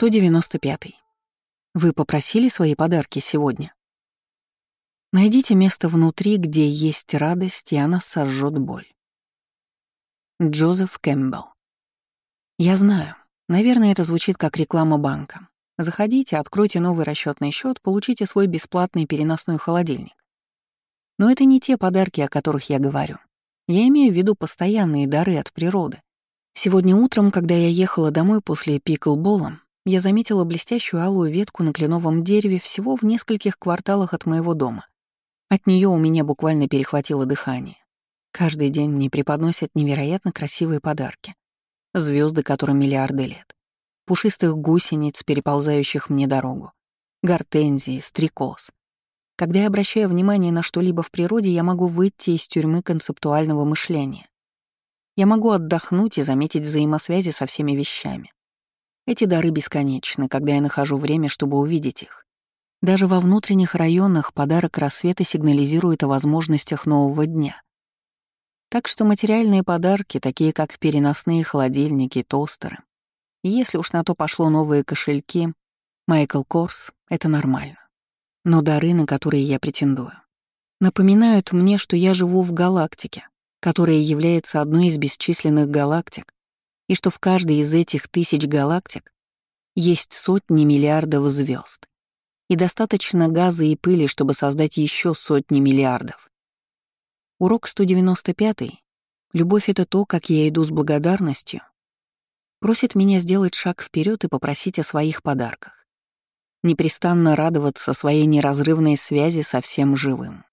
195. Вы попросили свои подарки сегодня? Найдите место внутри, где есть радость, и она сожжет боль. Джозеф Кэмпбелл. Я знаю, наверное, это звучит как реклама банка. Заходите, откройте новый расчетный счет, получите свой бесплатный переносной холодильник. Но это не те подарки, о которых я говорю. Я имею в виду постоянные дары от природы. Сегодня утром, когда я ехала домой после пиклбола, я заметила блестящую алую ветку на кленовом дереве всего в нескольких кварталах от моего дома. От нее у меня буквально перехватило дыхание. Каждый день мне преподносят невероятно красивые подарки. Звезды, которым миллиарды лет. Пушистых гусениц, переползающих мне дорогу. Гортензии, стрекоз. Когда я обращаю внимание на что-либо в природе, я могу выйти из тюрьмы концептуального мышления. Я могу отдохнуть и заметить взаимосвязи со всеми вещами. Эти дары бесконечны, когда я нахожу время, чтобы увидеть их. Даже во внутренних районах подарок рассвета сигнализирует о возможностях нового дня. Так что материальные подарки, такие как переносные холодильники, тостеры, и если уж на то пошло новые кошельки, Майкл Корс — это нормально. Но дары, на которые я претендую, напоминают мне, что я живу в галактике, которая является одной из бесчисленных галактик, и что в каждой из этих тысяч галактик есть сотни миллиардов звезд. И достаточно газа и пыли, чтобы создать еще сотни миллиардов. Урок 195. Любовь — это то, как я иду с благодарностью. Просит меня сделать шаг вперед и попросить о своих подарках. Непрестанно радоваться своей неразрывной связи со всем живым.